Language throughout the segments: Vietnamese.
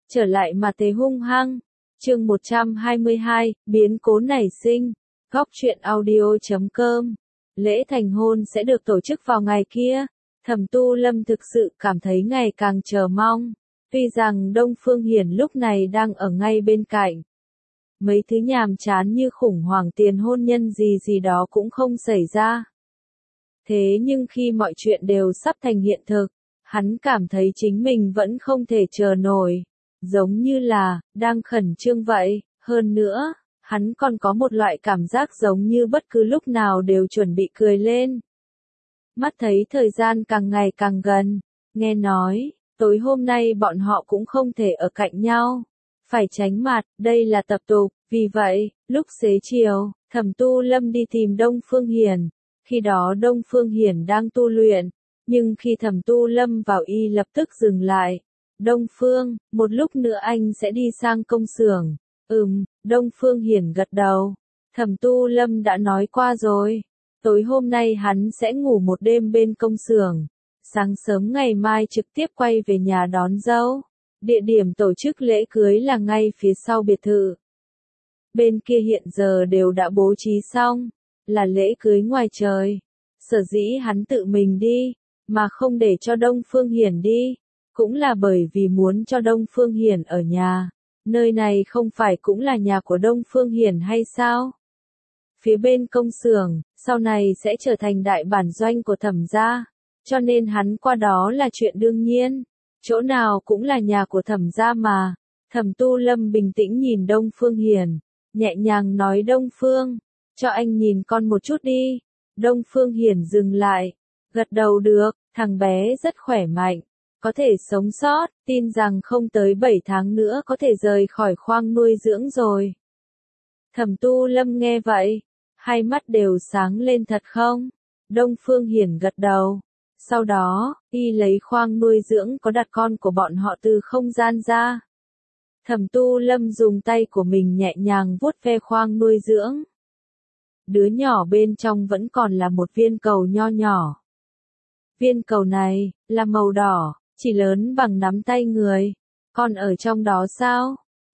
trở lại mà thế hung hăng. Chương 122, biến cố nảy sinh. Góc truyện audio.com. Lễ thành hôn sẽ được tổ chức vào ngày kia. Thẩm Tu Lâm thực sự cảm thấy ngày càng chờ mong. Tuy rằng Đông Phương Hiển lúc này đang ở ngay bên cạnh. Mấy thứ nhàm chán như khủng hoảng tiền hôn nhân gì đó cũng không xảy ra. Thế nhưng khi mọi chuyện đều sắp thành hiện thực, hắn cảm thấy chính mình vẫn không thể chờ nổi. Giống như là, đang khẩn trương vậy, hơn nữa, hắn còn có một loại cảm giác giống như bất cứ lúc nào đều chuẩn bị cười lên. Mắt thấy thời gian càng ngày càng gần, nghe nói, tối hôm nay bọn họ cũng không thể ở cạnh nhau. Phải tránh mặt, đây là tập tục, vì vậy, lúc xế chiều, Thẩm Tu Lâm đi tìm Đông Phương Hiển. Khi đó Đông Phương Hiển đang tu luyện, nhưng khi Thẩm Tu Lâm vào y lập tức dừng lại. Đông Phương, một lúc nữa anh sẽ đi sang công xưởng. Đông Phương Hiển gật đầu. Thẩm Tu Lâm đã nói qua rồi. Tối hôm nay hắn sẽ ngủ một đêm bên công xưởng. Sáng sớm ngày mai trực tiếp quay về nhà đón dâu. Địa điểm tổ chức lễ cưới là ngay phía sau biệt thự. Bên kia hiện giờ đều đã bố trí xong, là lễ cưới ngoài trời. Sở dĩ hắn tự mình đi, mà không để cho Đông Phương Hiển đi, cũng là bởi vì muốn cho Đông Phương Hiển ở nhà. Nơi này không phải cũng là nhà của Đông Phương Hiển hay sao? Phía bên công xưởng, sau này sẽ trở thành đại bản doanh của Thẩm gia, cho nên hắn qua đó là chuyện đương nhiên. Chỗ nào cũng là nhà của Thẩm gia mà. Thẩm Tu Lâm bình tĩnh nhìn Đông Phương Hiển, nhẹ nhàng nói Đông Phương, cho anh nhìn con một chút đi. Đông Phương Hiển dừng lại, gật đầu được, thằng bé rất khỏe mạnh, có thể sống sót, tin rằng không tới 7 tháng nữa có thể rời khỏi khoang nuôi dưỡng rồi. Thẩm Tu Lâm nghe vậy, hai mắt đều sáng lên thật không? Đông Phương Hiển gật đầu. Sau đó, y lấy khoang nuôi dưỡng có đặt con của bọn họ từ không gian ra. Thẩm Tu Lâm dùng tay của mình nhẹ nhàng vuốt ve khoang nuôi dưỡng. Đứa nhỏ bên trong vẫn còn là một viên cầu nho nhỏ. Viên cầu này, là màu đỏ, chỉ lớn bằng nắm tay người. Con ở trong đó sao?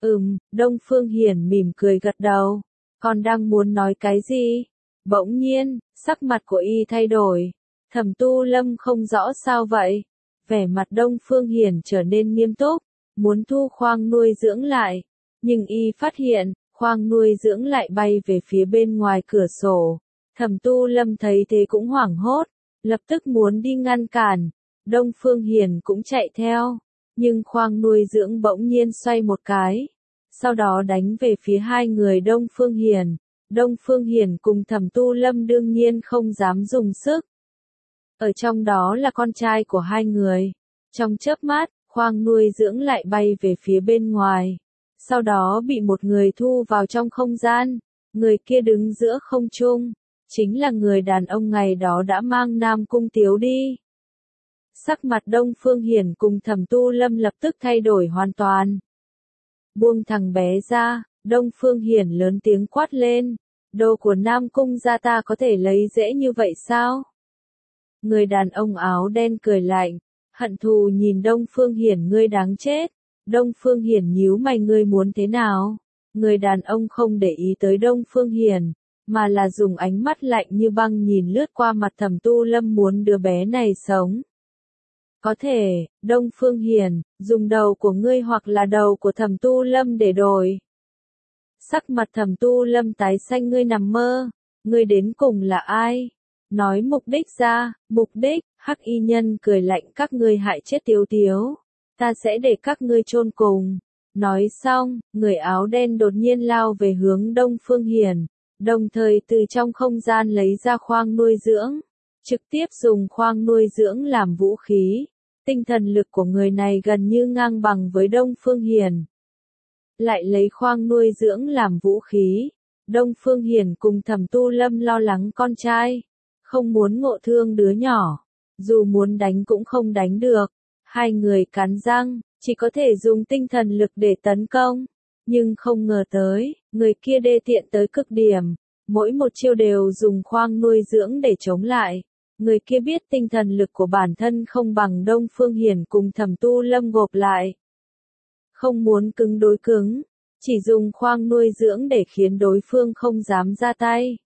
Đông Phương Hiển mỉm cười gật đầu. Con đang muốn nói cái gì? Bỗng nhiên, sắc mặt của y thay đổi. Thẩm Tu Lâm không rõ sao vậy. Vẻ mặt Đông Phương Hiển trở nên nghiêm túc, muốn thu khoang nuôi dưỡng lại. Nhưng y phát hiện, khoang nuôi dưỡng lại bay về phía bên ngoài cửa sổ. Thẩm Tu Lâm thấy thế cũng hoảng hốt, lập tức muốn đi ngăn cản. Đông Phương Hiển cũng chạy theo, nhưng khoang nuôi dưỡng bỗng nhiên xoay một cái. Sau đó đánh về phía hai người Đông Phương Hiển. Đông Phương Hiển cùng Thẩm Tu Lâm đương nhiên không dám dùng sức. Ở trong đó là con trai của hai người. Trong chớp mắt, khoang nuôi dưỡng lại bay về phía bên ngoài. Sau đó bị một người thu vào trong không gian. Người kia đứng giữa không trung, chính là người đàn ông ngày đó đã mang Nam Cung Tiếu đi. Sắc mặt Đông Phương Hiển cùng Thẩm Tu Lâm lập tức thay đổi hoàn toàn. Buông thằng bé ra, Đông Phương Hiển lớn tiếng quát lên. Đồ của Nam Cung gia ta có thể lấy dễ như vậy sao? Người đàn ông áo đen cười lạnh, hận thù nhìn Đông Phương Hiển, ngươi đáng chết. Đông Phương Hiển nhíu mày, ngươi muốn thế nào? Người đàn ông không để ý tới Đông Phương Hiển, mà là dùng ánh mắt lạnh như băng nhìn lướt qua mặt Thẩm Tu Lâm, muốn đứa bé này sống. Có thể, Đông Phương Hiển, dùng đầu của ngươi hoặc là đầu của Thẩm Tu Lâm để đổi. Sắc mặt Thẩm Tu Lâm tái xanh, ngươi nằm mơ, ngươi đến cùng là ai? Nói mục đích ra, mục đích, Hắc Y Nhân cười lạnh, các ngươi hại chết Tiếu Tiếu, ta sẽ để các ngươi chôn cùng. Nói xong, người áo đen đột nhiên lao về hướng Đông Phương Hiển, đồng thời từ trong không gian lấy ra khoang nuôi dưỡng, trực tiếp dùng khoang nuôi dưỡng làm vũ khí. Tinh thần lực của người này gần như ngang bằng với Đông Phương Hiển. Lại lấy khoang nuôi dưỡng làm vũ khí. Đông Phương Hiển cùng Thẩm Tu Lâm lo lắng con trai, không muốn ngộ thương đứa nhỏ. Dù muốn đánh cũng không đánh được. Hai người cắn răng, chỉ có thể dùng tinh thần lực để tấn công. Nhưng không ngờ tới, người kia đê tiện tới cực điểm. Mỗi một chiêu đều dùng khoang nuôi dưỡng để chống lại. Người kia biết tinh thần lực của bản thân không bằng Đông Phương Hiển cùng Thẩm Tu Lâm gộp lại. Không muốn cứng đối cứng, chỉ dùng khoang nuôi dưỡng để khiến đối phương không dám ra tay.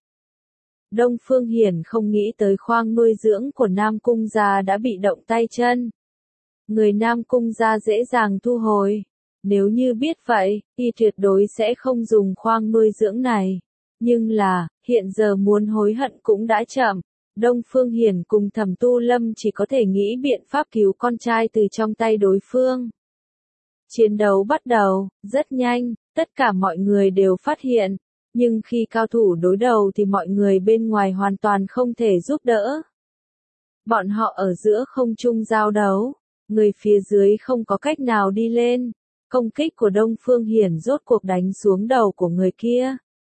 Đông Phương Hiển không nghĩ tới khoang nuôi dưỡng của Nam Cung gia đã bị động tay chân. Người Nam Cung gia dễ dàng thu hồi. Nếu như biết vậy, y tuyệt đối sẽ không dùng khoang nuôi dưỡng này. Nhưng là, hiện giờ muốn hối hận cũng đã chậm. Đông Phương Hiển cùng Thẩm Tu Lâm chỉ có thể nghĩ biện pháp cứu con trai từ trong tay đối phương. Chiến đấu bắt đầu, rất nhanh, tất cả mọi người đều phát hiện. Nhưng khi cao thủ đối đầu thì mọi người bên ngoài hoàn toàn không thể giúp đỡ. Bọn họ ở giữa không trung giao đấu, người phía dưới không có cách nào đi lên. Công kích của Đông Phương Hiển rốt cuộc đánh xuống đầu của người kia.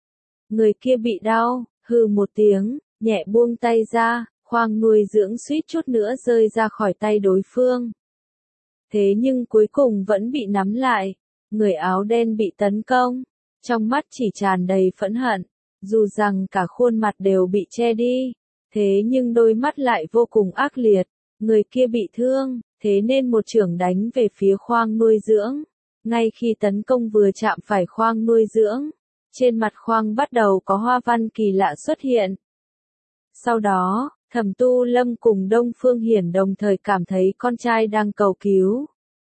Người kia bị đau, hừ một tiếng, nhẹ buông tay ra, khoang nuôi dưỡng suýt chút nữa rơi ra khỏi tay đối phương. Thế nhưng cuối cùng vẫn bị nắm lại, người áo đen bị tấn công, trong mắt chỉ tràn đầy phẫn hận, dù rằng cả khuôn mặt đều bị che đi, thế nhưng đôi mắt lại vô cùng ác liệt, người kia bị thương, thế nên một chưởng đánh về phía khoang nuôi dưỡng. Ngay khi tấn công vừa chạm phải khoang nuôi dưỡng, trên mặt khoang bắt đầu có hoa văn kỳ lạ xuất hiện. Sau đó, Thẩm Tu Lâm cùng Đông Phương Hiển đồng thời cảm thấy con trai đang cầu cứu.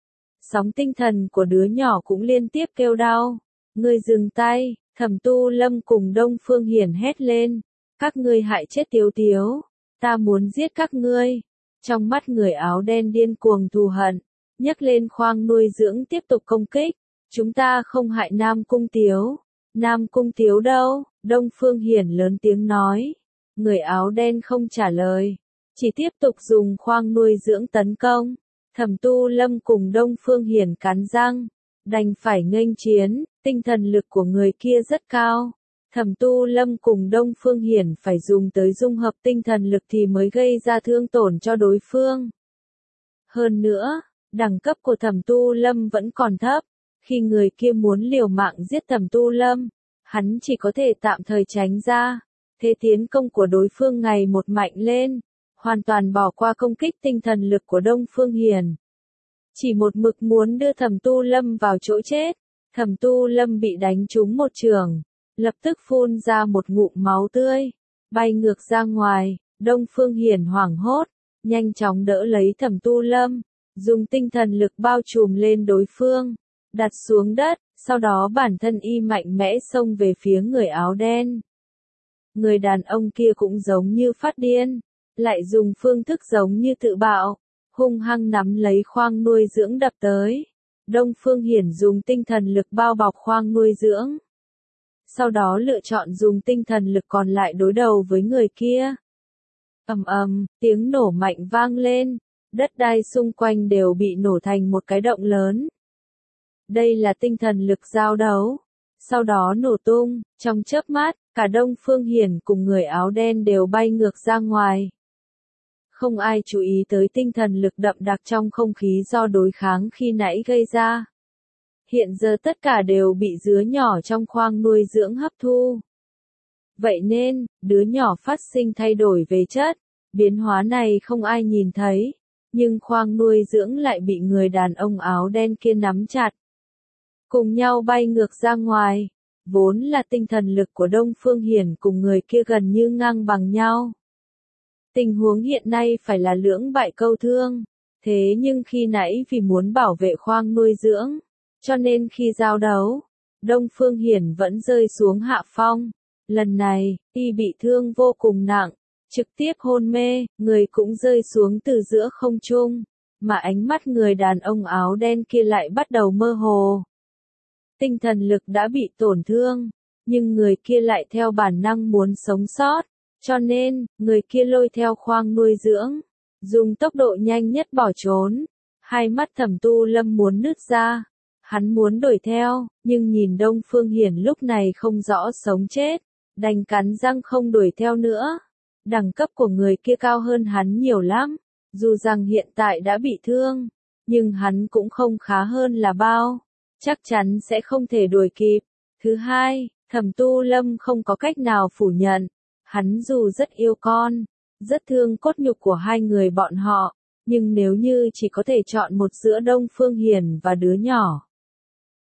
Sóng tinh thần của đứa nhỏ cũng liên tiếp kêu đau. Ngươi dừng tay, Thẩm Tu Lâm cùng Đông Phương Hiển hét lên. Các ngươi hại chết Tiếu Tiếu, ta muốn giết các ngươi. Trong mắt người áo đen điên cuồng thù hận, nhấc lên khoang nuôi dưỡng tiếp tục công kích. Chúng ta không hại Nam Cung Tiếu. Nam Cung Tiếu đâu? Đông Phương Hiển lớn tiếng nói. Người áo đen không trả lời, chỉ tiếp tục dùng khoang nuôi dưỡng tấn công. Thẩm Tu Lâm cùng Đông Phương Hiển cắn răng, đành phải nghênh chiến, tinh thần lực của người kia rất cao. Thẩm Tu Lâm cùng Đông Phương Hiển phải dùng tới dung hợp tinh thần lực thì mới gây ra thương tổn cho đối phương. Hơn nữa, đẳng cấp của Thẩm Tu Lâm vẫn còn thấp, khi người kia muốn liều mạng giết Thẩm Tu Lâm, hắn chỉ có thể tạm thời tránh ra. Thế tiến công của đối phương ngày một mạnh lên, hoàn toàn bỏ qua công kích tinh thần lực của Đông Phương Hiển. Chỉ một mực muốn đưa Thẩm Tu Lâm vào chỗ chết, Thẩm Tu Lâm bị đánh trúng một chưởng, lập tức phun ra một ngụm máu tươi, bay ngược ra ngoài. Đông Phương Hiển hoảng hốt, nhanh chóng đỡ lấy Thẩm Tu Lâm, dùng tinh thần lực bao trùm lên đối phương, đặt xuống đất, sau đó bản thân y mạnh mẽ xông về phía người áo đen. Người đàn ông kia cũng giống như phát điên, lại dùng phương thức giống như tự bạo, hung hăng nắm lấy khoang nuôi dưỡng đập tới. Đông Phương Hiển dùng tinh thần lực bao bọc khoang nuôi dưỡng. Sau đó lựa chọn dùng tinh thần lực còn lại đối đầu với người kia. Ầm ầm, tiếng nổ mạnh vang lên, đất đai xung quanh đều bị nổ thành một cái động lớn. Đây là tinh thần lực giao đấu. Sau đó nổ tung, trong chớp mắt, cả Đông Phương Hiển cùng người áo đen đều bay ngược ra ngoài. Không ai chú ý tới tinh thần lực đậm đặc trong không khí do đối kháng khi nãy gây ra. Hiện giờ tất cả đều bị đứa nhỏ trong khoang nuôi dưỡng hấp thu. Vậy nên, đứa nhỏ phát sinh thay đổi về chất, biến hóa này không ai nhìn thấy, nhưng khoang nuôi dưỡng lại bị người đàn ông áo đen kia nắm chặt. Cùng nhau bay ngược ra ngoài, vốn là tinh thần lực của Đông Phương Hiển cùng người kia gần như ngang bằng nhau. Tình huống hiện nay phải là lưỡng bại câu thương, thế nhưng khi nãy vì muốn bảo vệ khoang nuôi dưỡng, cho nên khi giao đấu, Đông Phương Hiển vẫn rơi xuống hạ phong. Lần này, y bị thương vô cùng nặng, trực tiếp hôn mê, người cũng rơi xuống từ giữa không trung, mà ánh mắt người đàn ông áo đen kia lại bắt đầu mơ hồ. Tinh thần lực đã bị tổn thương, nhưng người kia lại theo bản năng muốn sống sót, cho nên, người kia lôi theo khoang nuôi dưỡng, dùng tốc độ nhanh nhất bỏ trốn. Hai mắt Thẩm Tu Lâm muốn nứt ra, hắn muốn đuổi theo, nhưng nhìn Đông Phương Hiển lúc này không rõ sống chết, đành cắn răng không đuổi theo nữa. Đẳng cấp của người kia cao hơn hắn nhiều lắm, dù rằng hiện tại đã bị thương, nhưng hắn cũng không khá hơn là bao. Chắc chắn sẽ không thể đuổi kịp. Thứ hai, Thẩm Tu Lâm không có cách nào phủ nhận. Hắn dù rất yêu con, rất thương cốt nhục của hai người bọn họ, nhưng nếu như chỉ có thể chọn một giữa Đông Phương Hiển và đứa nhỏ,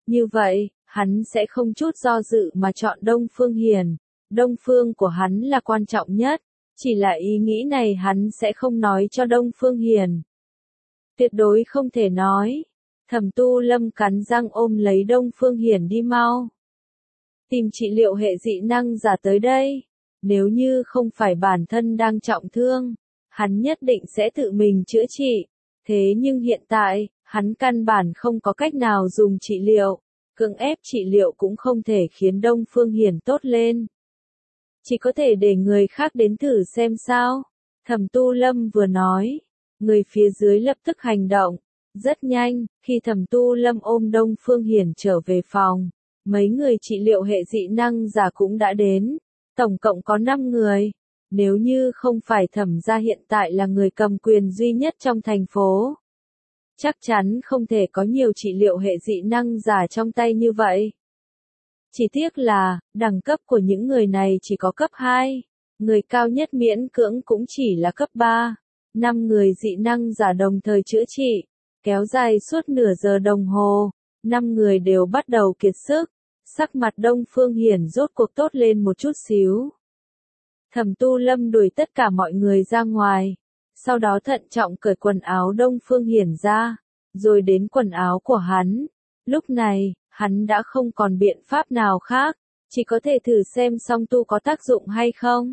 Như vậy, hắn sẽ không chút do dự mà chọn Đông Phương Hiền. Đông Phương của hắn là quan trọng nhất, chỉ là ý nghĩ này hắn sẽ không nói cho Đông Phương Hiền. Tuyệt đối không thể nói. Thẩm Tu Lâm cắn răng ôm lấy Đông Phương Hiền đi mau. Tìm trị liệu hệ dị năng giả tới đây. Nếu như không phải bản thân đang trọng thương, hắn nhất định sẽ tự mình chữa trị. Thế nhưng hiện tại, hắn căn bản không có cách nào dùng trị liệu. Cưỡng ép trị liệu cũng không thể khiến Đông Phương Hiền tốt lên. Chỉ có thể để người khác đến thử xem sao. Thẩm Tu Lâm vừa nói, người phía dưới lập tức hành động. Rất nhanh, khi Thẩm Tu Lâm ôm Đông Phương Hiền trở về phòng, mấy người trị liệu hệ dị năng giả cũng đã đến. Tổng cộng có 5 người. Nếu như không phải Thẩm gia hiện tại là người cầm quyền duy nhất trong thành phố, chắc chắn không thể có nhiều trị liệu hệ dị năng giả trong tay như vậy. Chỉ tiếc là, đẳng cấp của những người này chỉ có cấp 2, người cao nhất miễn cưỡng cũng chỉ là cấp 3. 5 người dị năng giả đồng thời chữa trị, kéo dài suốt nửa giờ đồng hồ, 5 người đều bắt đầu kiệt sức, sắc mặt Đông Phương Hiền rốt cuộc tốt lên một chút xíu. Thẩm Tu Lâm đuổi tất cả mọi người ra ngoài, sau đó thận trọng cởi quần áo Đông Phương Hiền ra, rồi đến quần áo của hắn. Lúc này, hắn đã không còn biện pháp nào khác, chỉ có thể thử xem song tu có tác dụng hay không.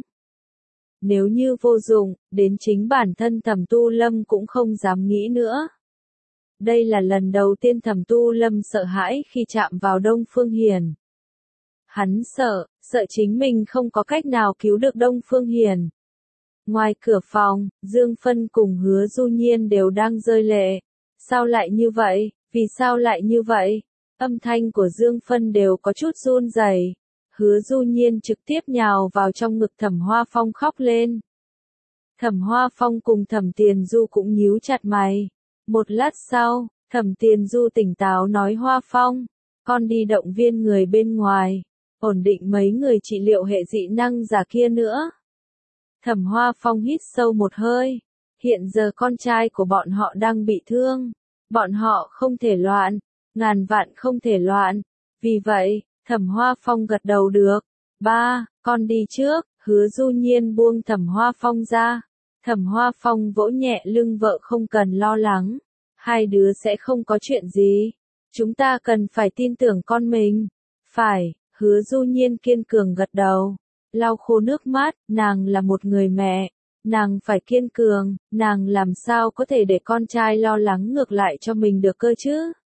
Nếu như vô dụng, đến chính bản thân Thẩm Tu Lâm cũng không dám nghĩ nữa. Đây là lần đầu tiên Thẩm Tu Lâm sợ hãi khi chạm vào Đông Phương Hiền. Hắn sợ chính mình không có cách nào cứu được Đông Phương Hiền. Ngoài cửa phòng, Dương Phân cùng Hứa Du Nhiên đều đang rơi lệ. Sao lại như vậy? Vì sao lại như vậy? Âm thanh của Dương Phân đều có chút run rẩy. Hứa Du Nhiên trực tiếp nhào vào trong ngực Thẩm Hoa Phong khóc lên. Thẩm Hoa Phong cùng Thẩm Tiền Du cũng nhíu chặt mày. Một lát sau, Thẩm Tiền Du tỉnh táo nói Hoa Phong, con đi động viên người bên ngoài, ổn định mấy người trị liệu hệ dị năng giả kia nữa. Thẩm Hoa Phong hít sâu một hơi. Hiện giờ con trai của bọn họ đang bị thương. Bọn họ không thể loạn, ngàn vạn không thể loạn. Vì vậy, Thẩm Hoa Phong gật đầu được. Ba, con đi trước. Hứa Du Nhiên buông Thẩm Hoa Phong ra. Thẩm Hoa Phong vỗ nhẹ lưng vợ không cần lo lắng. Hai đứa sẽ không có chuyện gì. Chúng ta cần phải tin tưởng con mình. Phải, Hứa Du Nhiên kiên cường gật đầu. Lau khô nước mắt, nàng là một người mẹ. Nàng phải kiên cường, nàng làm sao có thể để con trai lo lắng ngược lại cho mình được cơ chứ?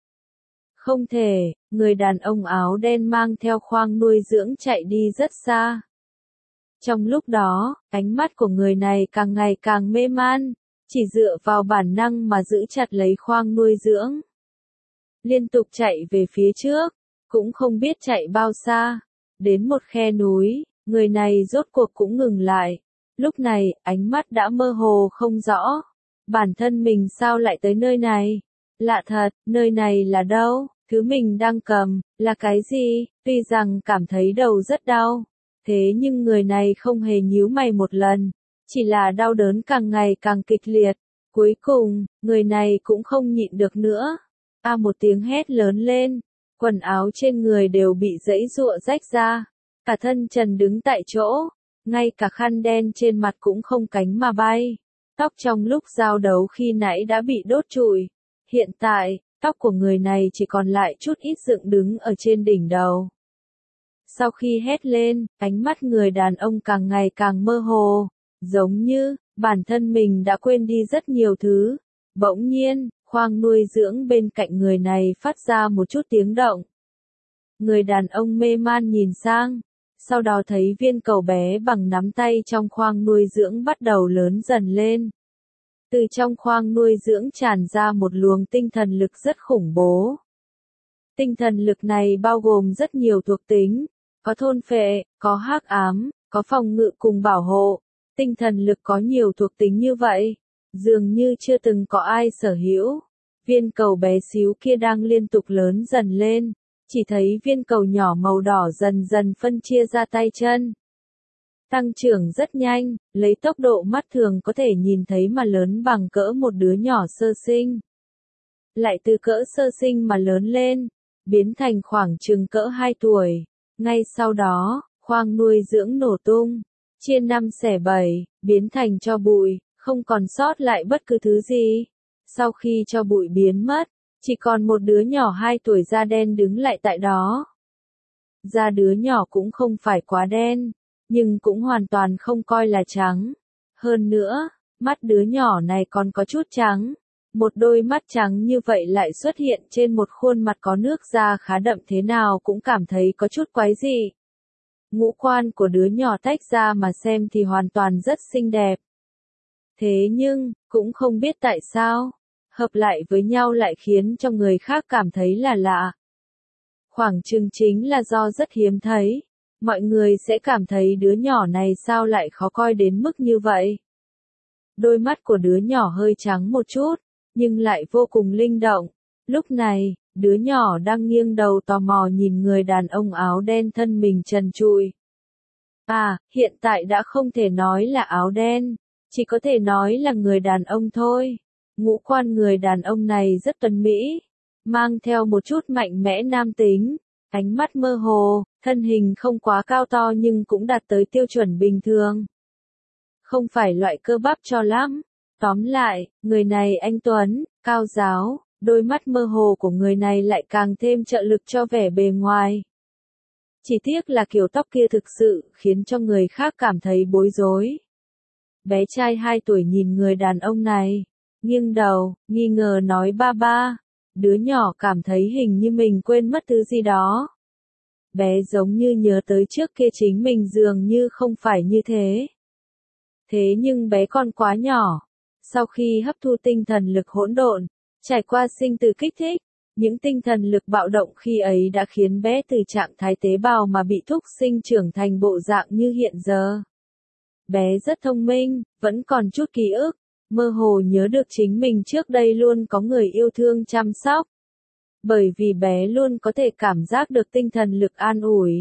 Không thể, người đàn ông áo đen mang theo khoang nuôi dưỡng chạy đi rất xa. Trong lúc đó, ánh mắt của người này càng ngày càng mê man, chỉ dựa vào bản năng mà giữ chặt lấy khoang nuôi dưỡng. Liên tục chạy về phía trước, cũng không biết chạy bao xa. Đến một khe núi, người này rốt cuộc cũng ngừng lại. Lúc này, ánh mắt đã mơ hồ không rõ. Bản thân mình sao lại tới nơi này? Lạ thật, nơi này là đâu? Thứ mình đang cầm, là cái gì? Tuy rằng cảm thấy đầu rất đau. Thế nhưng người này không hề nhíu mày một lần. Chỉ là đau đớn càng ngày càng kịch liệt. Cuối cùng, người này cũng không nhịn được nữa. Một tiếng hét lớn lên. Quần áo trên người đều bị giãy giụa rách ra. Cả thân trần đứng tại chỗ. Ngay cả khăn đen trên mặt cũng không cánh mà bay. Tóc trong lúc giao đấu khi nãy đã bị đốt trụi. Hiện tại, tóc của người này chỉ còn lại chút ít dựng đứng ở trên đỉnh đầu. Sau khi hét lên, ánh mắt người đàn ông càng ngày càng mơ hồ, giống như, bản thân mình đã quên đi rất nhiều thứ. Bỗng nhiên, khoang nuôi dưỡng bên cạnh người này phát ra một chút tiếng động. Người đàn ông mê man nhìn sang. Sau đó thấy viên cầu bé bằng nắm tay trong khoang nuôi dưỡng bắt đầu lớn dần lên. Từ trong khoang nuôi dưỡng tràn ra một luồng tinh thần lực rất khủng bố. Tinh thần lực này bao gồm rất nhiều thuộc tính, có thôn phệ, có hắc ám, có phòng ngự cùng bảo hộ. Tinh thần lực có nhiều thuộc tính như vậy, dường như chưa từng có ai sở hữu. Viên cầu bé xíu kia đang liên tục lớn dần lên. Chỉ thấy viên cầu nhỏ màu đỏ dần dần phân chia ra tay chân. Tăng trưởng rất nhanh, lấy tốc độ mắt thường có thể nhìn thấy mà lớn bằng cỡ một đứa nhỏ sơ sinh. Lại từ cỡ sơ sinh mà lớn lên, biến thành khoảng chừng cỡ 2 tuổi. Ngay sau đó, khoang nuôi dưỡng nổ tung, chia 5 xẻ 7, biến thành tro bụi, không còn sót lại bất cứ thứ gì. Sau khi tro bụi biến mất, chỉ còn một đứa nhỏ 2 tuổi da đen đứng lại tại đó. Da đứa nhỏ cũng không phải quá đen, nhưng cũng hoàn toàn không coi là trắng. Hơn nữa, mắt đứa nhỏ này còn có chút trắng. Một đôi mắt trắng như vậy lại xuất hiện trên một khuôn mặt có nước da khá đậm thế nào cũng cảm thấy có chút quái dị. Ngũ quan của đứa nhỏ tách ra mà xem thì hoàn toàn rất xinh đẹp. Thế nhưng, cũng không biết tại sao, hợp lại với nhau lại khiến cho người khác cảm thấy là lạ. Khoảng chừng chính là do rất hiếm thấy, mọi người sẽ cảm thấy đứa nhỏ này sao lại khó coi đến mức như vậy. Đôi mắt của đứa nhỏ hơi trắng một chút, nhưng lại vô cùng linh động. Lúc này, đứa nhỏ đang nghiêng đầu tò mò nhìn người đàn ông áo đen thân mình trần trụi. À, hiện tại đã không thể nói là áo đen, chỉ có thể nói là người đàn ông thôi. Ngũ quan người đàn ông này rất tuấn mỹ, mang theo một chút mạnh mẽ nam tính, ánh mắt mơ hồ, thân hình không quá cao to nhưng cũng đạt tới tiêu chuẩn bình thường. Không phải loại cơ bắp cho lắm. Tóm lại, người này anh tuấn, cao ráo, đôi mắt mơ hồ của người này lại càng thêm trợ lực cho vẻ bề ngoài. Chỉ tiếc là kiểu tóc kia thực sự khiến cho người khác cảm thấy bối rối. Bé trai 2 tuổi nhìn người đàn ông này, nghiêng đầu, nghi ngờ nói ba ba. Đứa nhỏ cảm thấy hình như mình quên mất thứ gì đó. Bé giống như nhớ tới trước kia chính mình dường như không phải như thế. Thế nhưng bé còn quá nhỏ. Sau khi hấp thu tinh thần lực hỗn độn, trải qua sinh tử kích thích, những tinh thần lực bạo động khi ấy đã khiến bé từ trạng thái tế bào mà bị thúc sinh trưởng thành bộ dạng như hiện giờ. Bé rất thông minh, vẫn còn chút ký ức, mơ hồ nhớ được chính mình trước đây luôn có người yêu thương chăm sóc. Bởi vì bé luôn có thể cảm giác được tinh thần lực an ủi.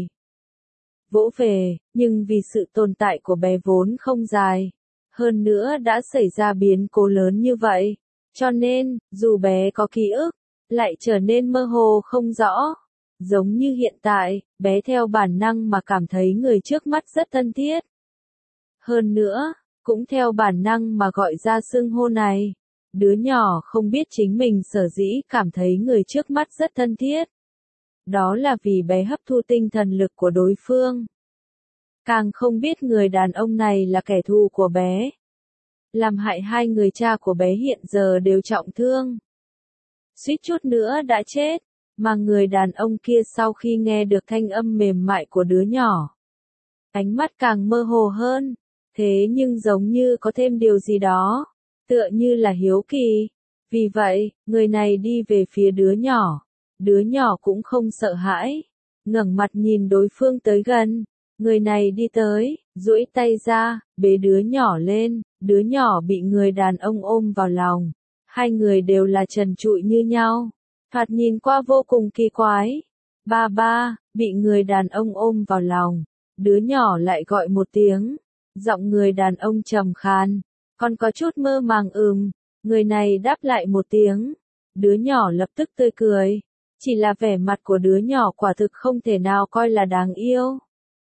Vỗ về, nhưng vì sự tồn tại của bé vốn không dài. Hơn nữa đã xảy ra biến cố lớn như vậy, cho nên, dù bé có ký ức, lại trở nên mơ hồ không rõ. Giống như hiện tại, bé theo bản năng mà cảm thấy người trước mắt rất thân thiết. Hơn nữa, cũng theo bản năng mà gọi ra xưng hô này. Đứa nhỏ không biết chính mình sở dĩ cảm thấy người trước mắt rất thân thiết. Đó là vì bé hấp thu tinh thần lực của đối phương. Càng không biết người đàn ông này là kẻ thù của bé. Làm hại 2 người cha của bé hiện giờ đều trọng thương. Suýt chút nữa đã chết, mà người đàn ông kia sau khi nghe được thanh âm mềm mại của đứa nhỏ. Ánh mắt càng mơ hồ hơn, thế nhưng giống như có thêm điều gì đó, tựa như là hiếu kỳ. Vì vậy, người này đi về phía đứa nhỏ cũng không sợ hãi, ngẩng mặt nhìn đối phương tới gần. Người này đi tới, duỗi tay ra, bế đứa nhỏ lên, đứa nhỏ bị người đàn ông ôm vào lòng. 2 người đều là trần trụi như nhau, thoạt nhìn qua vô cùng kỳ quái. Ba ba, bị người đàn ông ôm vào lòng, đứa nhỏ lại gọi một tiếng, giọng người đàn ông trầm khan, còn có chút mơ màng người này đáp lại một tiếng, đứa nhỏ lập tức tươi cười, chỉ là vẻ mặt của đứa nhỏ quả thực không thể nào coi là đáng yêu.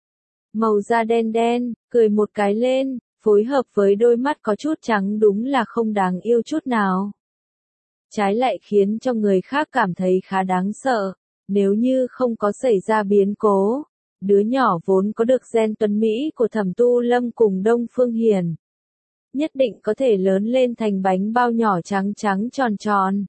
Màu da đen đen, cười một cái lên, phối hợp với đôi mắt có chút trắng đúng là không đáng yêu chút nào. Trái lại khiến cho người khác cảm thấy khá đáng sợ, nếu như không có xảy ra biến cố. Đứa nhỏ vốn có được gen tuấn Mỹ của Thẩm Tu Lâm cùng Đông Phương Hiền. Nhất định có thể lớn lên thành bánh bao nhỏ trắng trắng tròn tròn.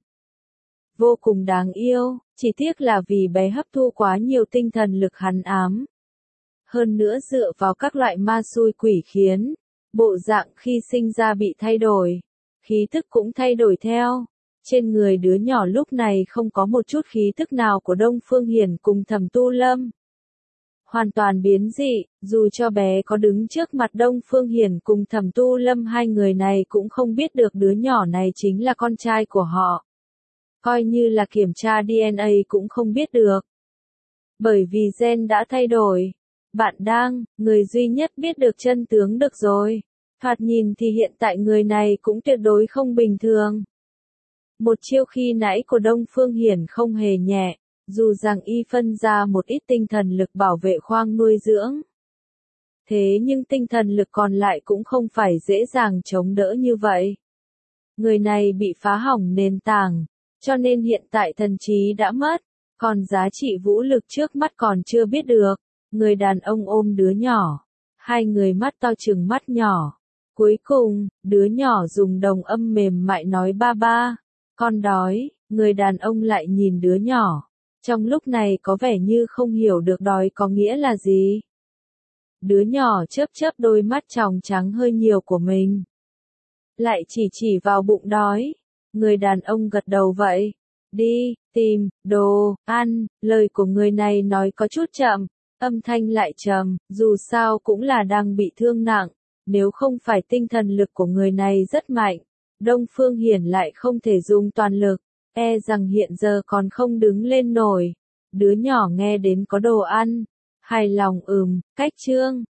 Vô cùng đáng yêu, chỉ tiếc là vì bé hấp thu quá nhiều tinh thần lực hắn ám. Hơn nữa dựa vào các loại ma xui quỷ khiến, bộ dạng khi sinh ra bị thay đổi, khí tức cũng thay đổi theo. Trên người đứa nhỏ lúc này không có một chút khí tức nào của Đông Phương Hiền cùng Thẩm Tu Lâm. Hoàn toàn biến dị, dù cho bé có đứng trước mặt Đông Phương Hiền cùng Thẩm Tu Lâm 2 người này cũng không biết được đứa nhỏ này chính là con trai của họ. Coi như là kiểm tra DNA cũng không biết được. Bởi vì gen đã thay đổi. Bạn đang, người duy nhất biết được chân tướng được rồi. Thoạt nhìn thì hiện tại người này cũng tuyệt đối không bình thường. Một chiêu khi nãy của Đông Phương Hiển không hề nhẹ, dù rằng y phân ra một ít tinh thần lực bảo vệ khoang nuôi dưỡng. Thế nhưng tinh thần lực còn lại cũng không phải dễ dàng chống đỡ như vậy. Người này bị phá hỏng nền tảng, cho nên hiện tại thần trí đã mất, còn giá trị vũ lực trước mắt còn chưa biết được. Người đàn ông ôm đứa nhỏ, hai người mắt to chừng mắt nhỏ. Cuối cùng, đứa nhỏ dùng đồng âm mềm mại nói ba ba, con đói, người đàn ông lại nhìn đứa nhỏ. Trong lúc này có vẻ như không hiểu được đói có nghĩa là gì. Đứa nhỏ chớp chớp đôi mắt tròng trắng hơi nhiều của mình. Lại chỉ vào bụng đói. Người đàn ông gật đầu vậy. Đi, tìm, đồ, ăn, lời của người này nói có chút chậm, âm thanh lại trầm, dù sao cũng là đang bị thương nặng. Nếu không phải tinh thần lực của người này rất mạnh, Đông Phương Hiển lại không thể dùng toàn lực, e rằng hiện giờ còn không đứng lên nổi. Đứa nhỏ nghe đến có đồ ăn, hài lòng cách Trương,